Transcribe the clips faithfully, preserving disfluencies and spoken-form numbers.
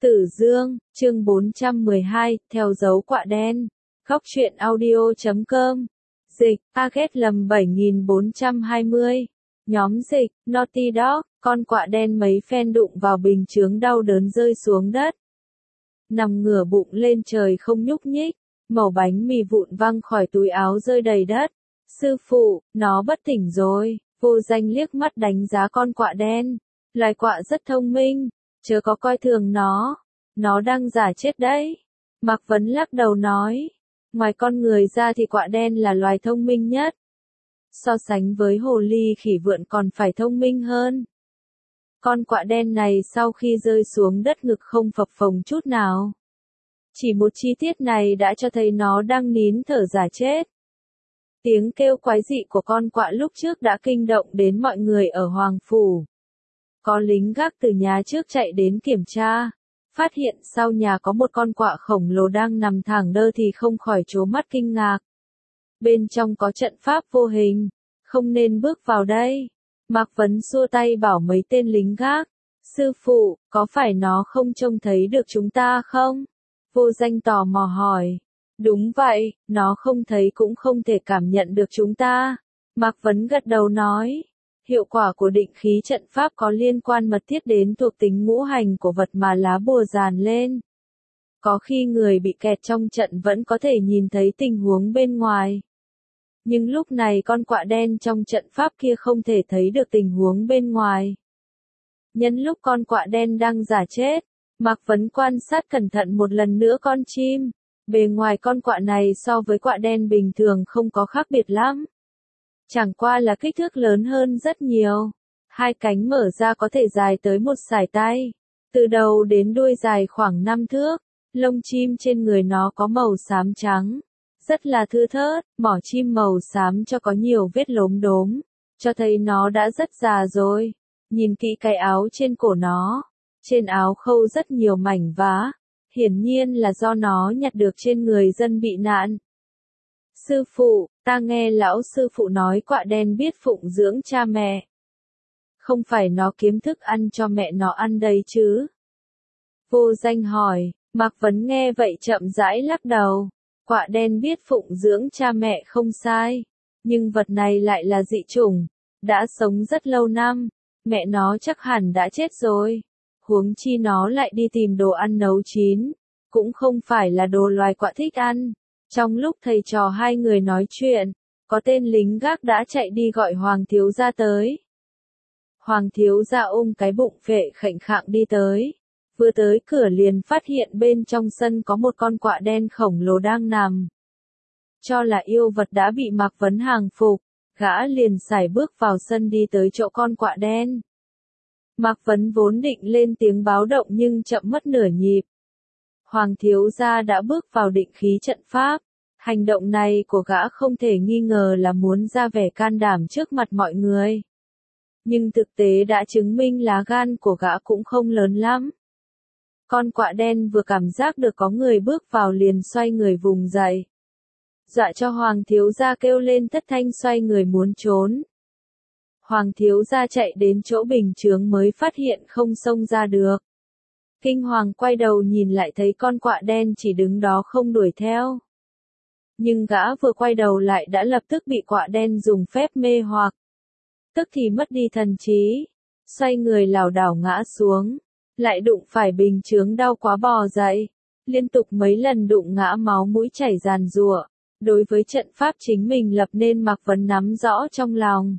Tử Dương, chương bốn trăm mười hai, theo dấu quạ đen. Góc truyện audio chấm com. Dịch, target lầm bảy nghìn bốn trăm hai mươi. Nhóm dịch, Naughty Dog, con quạ đen mấy phen đụng vào bình chướng đau đớn rơi xuống đất. Nằm ngửa bụng lên trời không nhúc nhích, mẩu bánh mì vụn văng khỏi túi áo rơi đầy đất. Sư phụ, nó bất tỉnh rồi. Vô Danh liếc mắt đánh giá con quạ đen. Loài quạ rất thông minh, chớ có coi thường nó. Nó đang giả chết đấy. Mạc Vấn lắc đầu nói. Ngoài con người ra thì quạ đen là loài thông minh nhất. So sánh với hồ ly khỉ vượn còn phải thông minh hơn. Con quạ đen này sau khi rơi xuống đất ngực không phập phồng chút nào. Chỉ một chi tiết này đã cho thấy nó đang nín thở giả chết. Tiếng kêu quái dị của con quạ lúc trước đã kinh động đến mọi người ở Hoàng Phủ. Có lính gác từ nhà trước chạy đến kiểm tra. Phát hiện sau nhà có một con quạ khổng lồ đang nằm thẳng đơ thì không khỏi trố mắt kinh ngạc. Bên trong có trận pháp vô hình, không nên bước vào đây. Mạc Vấn xua tay bảo mấy tên lính gác. Sư phụ, có phải nó không trông thấy được chúng ta không? Vô Danh tò mò hỏi. Đúng vậy, nó không thấy cũng không thể cảm nhận được chúng ta. Mạc Vấn gật đầu nói. Hiệu quả của định khí trận pháp có liên quan mật thiết đến thuộc tính ngũ hành của vật mà lá bùa dàn lên. Có khi người bị kẹt trong trận vẫn có thể nhìn thấy tình huống bên ngoài. Nhưng lúc này con quạ đen trong trận pháp kia không thể thấy được tình huống bên ngoài. Nhân lúc con quạ đen đang giả chết, Mạc Vấn quan sát cẩn thận một lần nữa con chim. Bề ngoài con quạ này so với quạ đen bình thường không có khác biệt lắm. Chẳng qua là kích thước lớn hơn rất nhiều. Hai cánh mở ra có thể dài tới một sải tay. Từ đầu đến đuôi dài khoảng năm thước. Lông chim trên người nó có màu xám trắng. Rất là thưa thớt, mỏ chim màu xám cho có nhiều vết lốm đốm. Cho thấy nó đã rất già rồi. Nhìn kỹ cái áo trên cổ nó. Trên áo khâu rất nhiều mảnh vá. Hiển nhiên là do nó nhặt được trên người dân bị nạn. Sư phụ, ta nghe lão sư phụ nói quạ đen biết phụng dưỡng cha mẹ. Không phải nó kiếm thức ăn cho mẹ nó ăn đây chứ? Vô Danh hỏi. Mạc Vấn nghe vậy chậm rãi lắc đầu. Quạ đen biết phụng dưỡng cha mẹ không sai. Nhưng vật này lại là dị chủng. Đã sống rất lâu năm. Mẹ nó chắc hẳn đã chết rồi. Huống chi nó lại đi tìm đồ ăn nấu chín. Cũng không phải là đồ loài quạ thích ăn. Trong lúc thầy trò hai người nói chuyện, có tên lính gác đã chạy đi gọi Hoàng thiếu gia tới. Hoàng thiếu gia ôm cái bụng phệ khệnh khạng đi tới. Vừa tới cửa liền phát hiện bên trong sân có một con quạ đen khổng lồ đang nằm. Cho là yêu vật đã bị Mạc Vấn hàng phục, gã liền sải bước vào sân đi tới chỗ con quạ đen. Mạc Vấn vốn định lên tiếng báo động nhưng chậm mất nửa nhịp. Hoàng thiếu gia đã bước vào định khí trận pháp. Hành động này của gã không thể nghi ngờ là muốn ra vẻ can đảm trước mặt mọi người. Nhưng thực tế đã chứng minh lá gan của gã cũng không lớn lắm. Con quạ đen vừa cảm giác được có người bước vào liền xoay người vùng dậy. Dọa cho Hoàng thiếu gia kêu lên thất thanh xoay người muốn trốn. Hoàng thiếu gia chạy đến chỗ bình chướng mới phát hiện không xông ra được. Kinh hoàng quay đầu nhìn lại thấy con quạ đen chỉ đứng đó không đuổi theo. Nhưng gã vừa quay đầu lại đã lập tức bị quạ đen dùng phép mê hoặc. Tức thì mất đi thần trí. Xoay người lảo đảo ngã xuống. Lại đụng phải bình chướng đau quá bò dậy. Liên tục mấy lần đụng ngã máu mũi chảy ràn rụa. Đối với trận pháp chính mình lập nên Mạc Vấn nắm rõ trong lòng.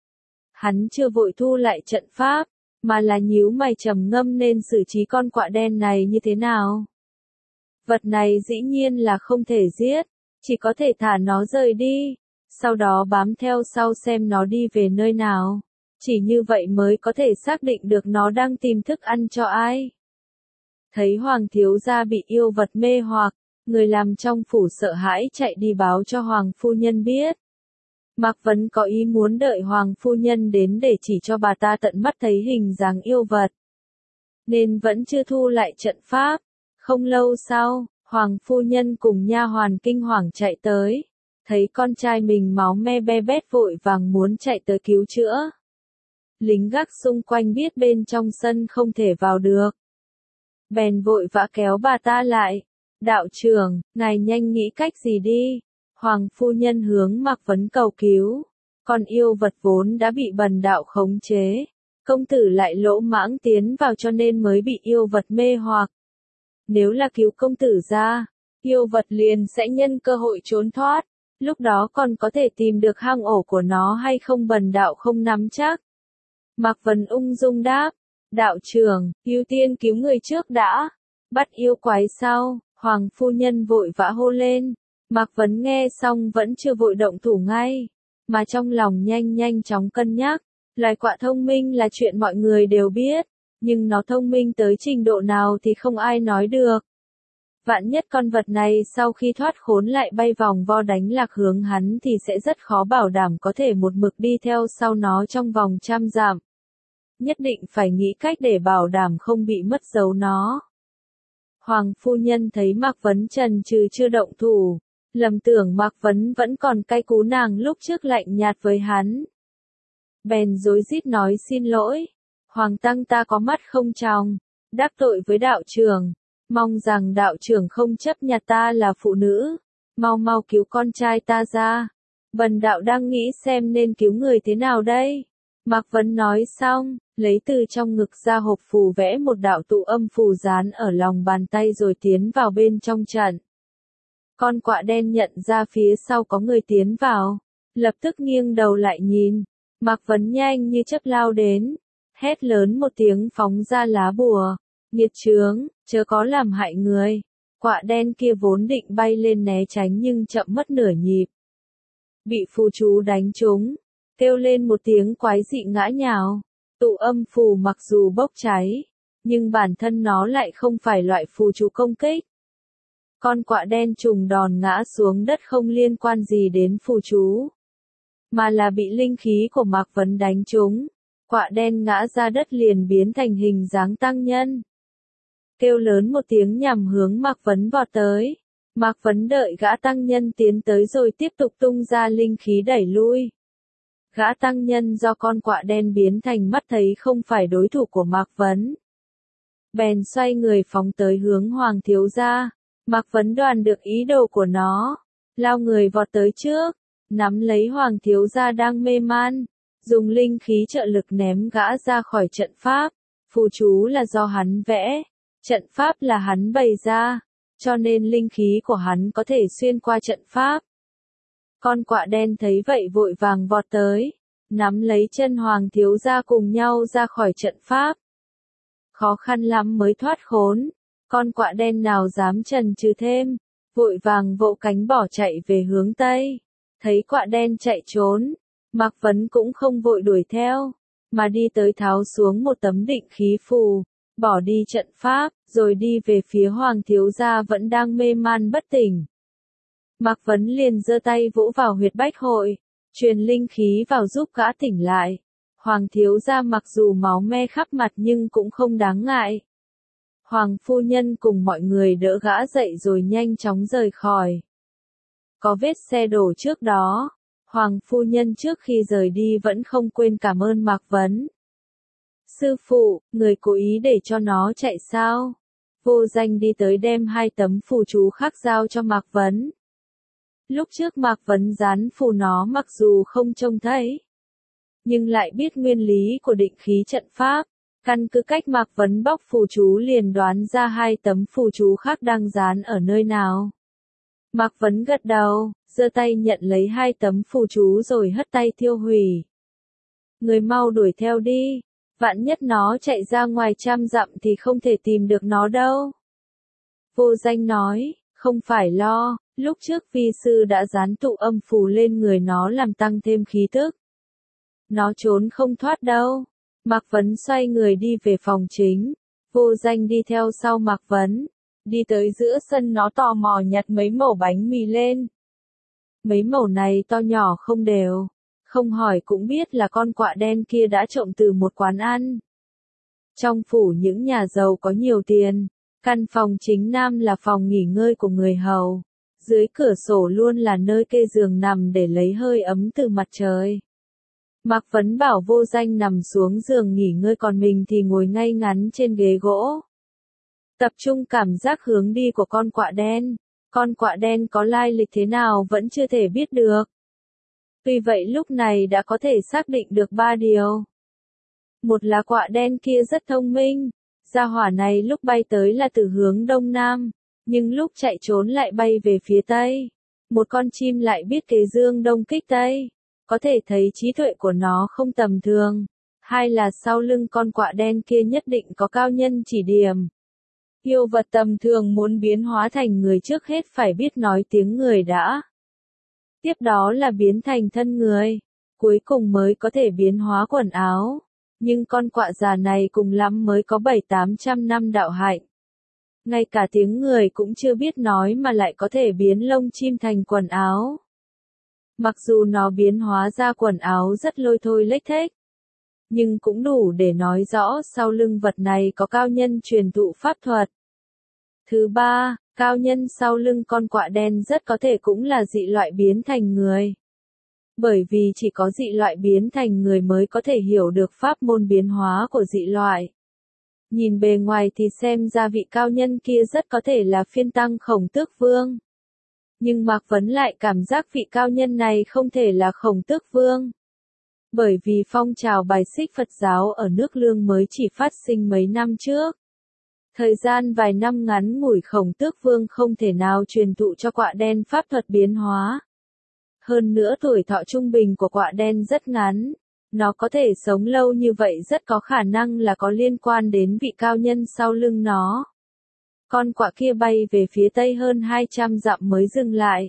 Hắn chưa vội thu lại trận pháp. Mà là nhíu mày trầm ngâm nên xử trí con quạ đen này như thế nào. Vật này dĩ nhiên là không thể giết, chỉ có thể thả nó rời đi, sau đó bám theo sau xem nó đi về nơi nào. Chỉ như vậy mới có thể xác định được nó đang tìm thức ăn cho ai. Thấy Hoàng thiếu gia bị yêu vật mê hoặc, người làm trong phủ sợ hãi chạy đi báo cho Hoàng phu nhân biết. Mạc Vấn có ý muốn đợi Hoàng phu nhân đến để chỉ cho bà ta tận mắt thấy hình dáng yêu vật. Nên vẫn chưa thu lại trận pháp. Không lâu sau, Hoàng phu nhân cùng nha hoàn kinh hoàng chạy tới. Thấy con trai mình máu me be bét vội vàng muốn chạy tới cứu chữa. Lính gác xung quanh biết bên trong sân không thể vào được. bèn vội vã kéo bà ta lại. Đạo trưởng, ngài nhanh nghĩ cách gì đi. Hoàng phu nhân hướng Mạc Vấn cầu cứu. Con yêu vật vốn đã bị bần đạo khống chế. Công tử lại lỗ mãng tiến vào cho nên mới bị yêu vật mê hoặc. Nếu là cứu công tử ra, yêu vật liền sẽ nhân cơ hội trốn thoát. Lúc đó còn có thể tìm được hang ổ của nó hay không bần đạo không nắm chắc. Mạc Vấn ung dung đáp. Đạo trưởng, ưu tiên cứu người trước đã. Bắt yêu quái sau, Hoàng phu nhân vội vã hô lên. Mạc Vấn nghe xong vẫn chưa vội động thủ ngay, mà trong lòng nhanh nhanh chóng cân nhắc. Loài quạ thông minh là chuyện mọi người đều biết, nhưng nó thông minh tới trình độ nào thì không ai nói được. Vạn nhất con vật này sau khi thoát khốn lại bay vòng vo đánh lạc hướng hắn thì sẽ rất khó bảo đảm có thể một mực đi theo sau nó trong vòng trăm dặm. Nhất định phải nghĩ cách để bảo đảm không bị mất dấu nó. Hoàng phu nhân thấy Mạc Vấn chần chừ chưa động thủ, lầm tưởng Mạc Vấn vẫn còn cay cú nàng lúc trước lạnh nhạt với hắn. Bèn rối rít nói xin lỗi. Hoàng tăng ta có mắt không tròng, đắc tội với đạo trưởng. Mong rằng đạo trưởng không chấp nhặt ta là phụ nữ. Mau mau cứu con trai ta ra. Bần đạo đang nghĩ xem nên cứu người thế nào đây. Mạc Vấn nói xong, lấy từ trong ngực ra hộp phù vẽ một đạo tụ âm phù dán ở lòng bàn tay rồi tiến vào bên trong trận. Con quạ đen nhận ra phía sau có người tiến vào, lập tức nghiêng đầu lại nhìn. Mạc Vấn nhanh như chớp lao đến, hét lớn một tiếng phóng ra lá bùa. Nghiệt chướng, chớ có làm hại người. Quạ đen kia vốn định bay lên né tránh nhưng chậm mất nửa nhịp. Bị phù chú đánh trúng, kêu lên một tiếng quái dị ngã nhào. Tụ âm phù mặc dù bốc cháy, nhưng bản thân nó lại không phải loại phù chú công kích. Con quạ đen trùng đòn ngã xuống đất không liên quan gì đến phù chú, mà là bị linh khí của Mạc Vấn đánh trúng. Quạ đen ngã ra đất liền biến thành hình dáng tăng nhân. Kêu lớn một tiếng nhằm hướng Mạc Vấn vọt tới. Mạc Vấn đợi gã tăng nhân tiến tới rồi tiếp tục tung ra linh khí đẩy lui. Gã tăng nhân do con quạ đen biến thành mắt thấy không phải đối thủ của Mạc Vấn, bèn xoay người phóng tới hướng Hoàng thiếu gia. Mạc Vấn đoán được ý đồ của nó, lao người vọt tới trước, nắm lấy Hoàng thiếu gia đang mê man, dùng linh khí trợ lực ném gã ra khỏi trận pháp. Phù chú là do hắn vẽ, trận pháp là hắn bày ra, cho nên linh khí của hắn có thể xuyên qua trận pháp. Con quạ đen thấy vậy vội vàng vọt tới, nắm lấy chân Hoàng thiếu gia cùng nhau ra khỏi trận pháp. Khó khăn lắm mới thoát khốn, con quạ đen nào dám chần chừ thêm, vội vàng vỗ cánh bỏ chạy về hướng Tây. Thấy quạ đen chạy trốn, Mạc Vấn cũng không vội đuổi theo, mà đi tới tháo xuống một tấm định khí phù, bỏ đi trận pháp, rồi đi về phía Hoàng thiếu gia vẫn đang mê man bất tỉnh. Mạc Vấn liền giơ tay vỗ vào huyệt bách hội, truyền linh khí vào giúp gã tỉnh lại. Hoàng thiếu gia mặc dù máu me khắp mặt nhưng cũng không đáng ngại. Hoàng phu nhân cùng mọi người đỡ gã dậy rồi nhanh chóng rời khỏi. Có vết xe đổ trước đó, Hoàng phu nhân trước khi rời đi vẫn không quên cảm ơn Mạc Vấn. Sư phụ, người cố ý để cho nó chạy sao? Vô Danh đi tới đem hai tấm phù chú khác giao cho Mạc Vấn. Lúc trước Mạc Vấn dán phù nó mặc dù không trông thấy, nhưng lại biết nguyên lý của định khí trận pháp. Căn cứ cách Mạc Vấn bóc phù chú liền đoán ra hai tấm phù chú khác đang dán ở nơi nào. Mạc Vấn gật đầu, giơ tay nhận lấy hai tấm phù chú rồi hất tay tiêu hủy. Người mau đuổi theo đi, vạn nhất nó chạy ra ngoài trăm dặm thì không thể tìm được nó đâu. Vô Danh nói, không phải lo, lúc trước vi sư đã dán tụ âm phù lên người nó làm tăng thêm khí tức. Nó trốn không thoát đâu. Mạc Vấn xoay người đi về phòng chính, Vô Danh đi theo sau Mạc Vấn, đi tới giữa sân nó tò mò nhặt mấy mẩu bánh mì lên. Mấy mẩu này to nhỏ không đều, không hỏi cũng biết là con quạ đen kia đã trộm từ một quán ăn. Trong phủ những nhà giàu có nhiều tiền, căn phòng chính nam là phòng nghỉ ngơi của người hầu, dưới cửa sổ luôn là nơi kê giường nằm để lấy hơi ấm từ mặt trời. Mạc Vấn bảo Vô Danh nằm xuống giường nghỉ ngơi còn mình thì ngồi ngay ngắn trên ghế gỗ. Tập trung cảm giác hướng đi của con quạ đen. Con quạ đen có lai lịch thế nào vẫn chưa thể biết được. Tuy vậy lúc này đã có thể xác định được ba điều. Một là quạ đen kia rất thông minh. Gia hỏa này lúc bay tới là từ hướng đông nam, nhưng lúc chạy trốn lại bay về phía tây. Một con chim lại biết kế dương đông kích tây. Có thể thấy trí tuệ của nó không tầm thường. Hai là sau lưng con quạ đen kia nhất định có cao nhân chỉ điểm. Yêu vật tầm thường muốn biến hóa thành người trước hết phải biết nói tiếng người đã. Tiếp đó là biến thành thân người. Cuối cùng mới có thể biến hóa quần áo. Nhưng con quạ già này cùng lắm mới có bảy tám trăm năm đạo hạnh. Ngay cả tiếng người cũng chưa biết nói mà lại có thể biến lông chim thành quần áo. Mặc dù nó biến hóa ra quần áo rất lôi thôi lếch thếch, nhưng cũng đủ để nói rõ sau lưng vật này có cao nhân truyền thụ pháp thuật. Thứ ba, cao nhân sau lưng con quạ đen rất có thể cũng là dị loại biến thành người. Bởi vì chỉ có dị loại biến thành người mới có thể hiểu được pháp môn biến hóa của dị loại. Nhìn bề ngoài thì xem ra vị cao nhân kia rất có thể là phiên tăng Khổng Tước Vương. Nhưng Mạc Vấn lại cảm giác vị cao nhân này không thể là Khổng Tước Vương. Bởi vì phong trào bài xích Phật giáo ở nước Lương mới chỉ phát sinh mấy năm trước. Thời gian vài năm ngắn ngủi Khổng Tước Vương không thể nào truyền thụ cho quạ đen pháp thuật biến hóa. Hơn nữa tuổi thọ trung bình của quạ đen rất ngắn. Nó có thể sống lâu như vậy rất có khả năng là có liên quan đến vị cao nhân sau lưng nó. Con quạ kia bay về phía tây hơn hai trăm dặm mới dừng lại.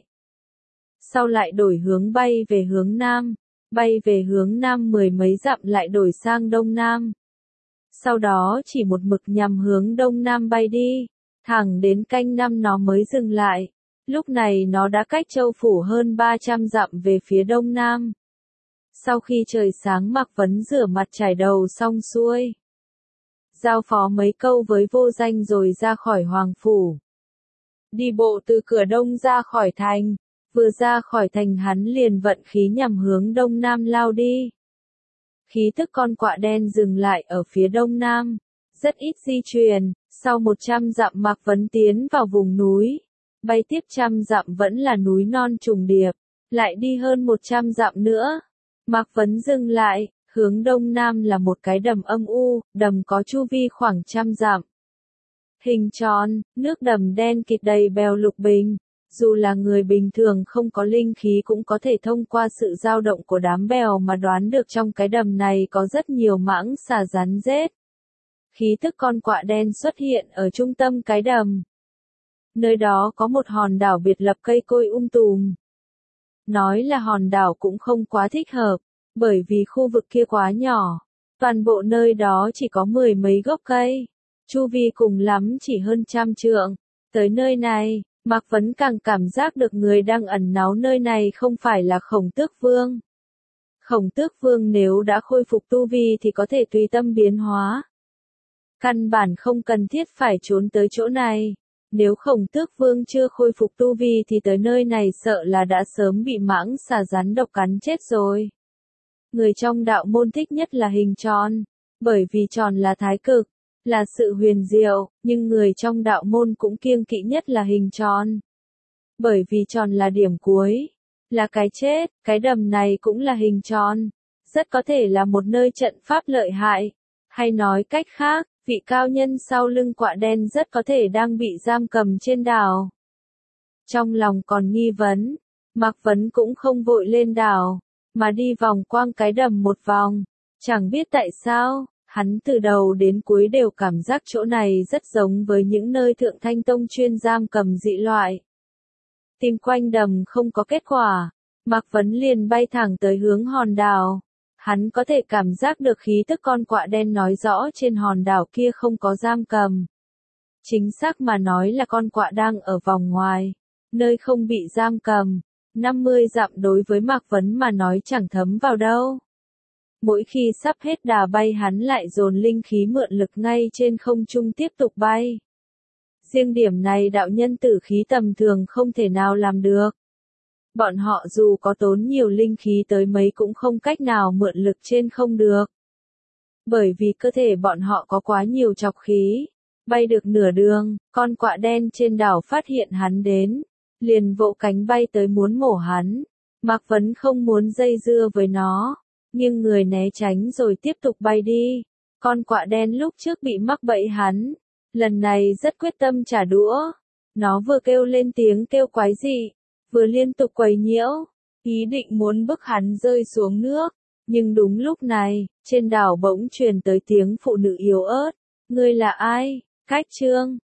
Sau lại đổi hướng bay về hướng nam. Bay về hướng nam mười mấy dặm lại đổi sang đông nam. Sau đó chỉ một mực nhằm hướng đông nam bay đi. Thẳng đến canh năm nó mới dừng lại. Lúc này nó đã cách Châu Phủ hơn ba trăm dặm về phía đông nam. Sau khi trời sáng Mạc Vấn rửa mặt chải đầu xong xuôi. Giao phó mấy câu với Vô Danh rồi ra khỏi Hoàng Phủ. Đi bộ từ cửa đông ra khỏi thành. Vừa ra khỏi thành hắn liền vận khí nhằm hướng đông nam lao đi. Khí tức con quạ đen dừng lại ở phía đông nam. Rất ít di chuyển. Sau một trăm dặm Mạc Vấn tiến vào vùng núi. Bay tiếp trăm dặm vẫn là núi non trùng điệp. Lại đi hơn một trăm dặm nữa. Mạc Vấn dừng lại, hướng đông nam là một cái đầm âm u, đầm có chu vi khoảng trăm dặm. Hình tròn, nước đầm đen kịt đầy bèo lục bình. Dù là người bình thường không có linh khí cũng có thể thông qua sự dao động của đám bèo mà đoán được trong cái đầm này có rất nhiều mãng xà rắn rết. Khí tức con quạ đen xuất hiện ở trung tâm cái đầm. Nơi đó có một hòn đảo biệt lập cây cối um tùm. Nói là hòn đảo cũng không quá thích hợp, bởi vì khu vực kia quá nhỏ. Toàn bộ nơi đó chỉ có mười mấy gốc cây. Chu vi cùng lắm chỉ hơn trăm trượng. Tới nơi này, Mạc Vấn càng cảm giác được người đang ẩn náu nơi này không phải là Khổng Tước Vương. Khổng Tước Vương nếu đã khôi phục tu vi thì có thể tùy tâm biến hóa. Căn bản không cần thiết phải trốn tới chỗ này. Nếu Khổng Tước Vương chưa khôi phục tu vi thì tới nơi này sợ là đã sớm bị mãng xà rắn độc cắn chết rồi. Người trong đạo môn thích nhất là hình tròn, bởi vì tròn là thái cực, là sự huyền diệu, nhưng người trong đạo môn cũng kiêng kỵ nhất là hình tròn. Bởi vì tròn là điểm cuối, là cái chết, cái đầm này cũng là hình tròn, rất có thể là một nơi trận pháp lợi hại, hay nói cách khác, vị cao nhân sau lưng quạ đen rất có thể đang bị giam cầm trên đảo. Trong lòng còn nghi vấn, Mạc Vấn cũng không vội lên đảo, mà đi vòng quanh cái đầm một vòng. Chẳng biết tại sao, hắn từ đầu đến cuối đều cảm giác chỗ này rất giống với những nơi Thượng Thanh Tông chuyên giam cầm dị loại. Tìm quanh đầm không có kết quả, Mạc Vấn liền bay thẳng tới hướng hòn đảo. Hắn có thể cảm giác được khí tức con quạ đen nói rõ trên hòn đảo kia không có giam cầm. Chính xác mà nói là con quạ đang ở vòng ngoài, nơi không bị giam cầm. năm mươi dặm đối với Mạc Vấn mà nói chẳng thấm vào đâu. Mỗi khi sắp hết đà bay hắn lại dồn linh khí mượn lực ngay trên không trung tiếp tục bay. Riêng điểm này đạo nhân tử khí tầm thường không thể nào làm được. Bọn họ dù có tốn nhiều linh khí tới mấy cũng không cách nào mượn lực trên không được. Bởi vì cơ thể bọn họ có quá nhiều trọc khí, Bay được nửa đường, con quạ đen trên đảo phát hiện hắn đến, liền vỗ cánh bay tới muốn mổ hắn. Mạc Vấn không muốn dây dưa với nó, nhưng người né tránh rồi tiếp tục bay đi. Con quạ đen lúc trước bị mắc bẫy hắn, lần này rất quyết tâm trả đũa. Nó vừa kêu lên tiếng kêu quái dị, vừa liên tục quấy nhiễu, ý định muốn bức hắn rơi xuống nước. Nhưng đúng lúc này, trên đảo bỗng truyền tới tiếng phụ nữ yếu ớt. Ngươi là ai? Khách Trương,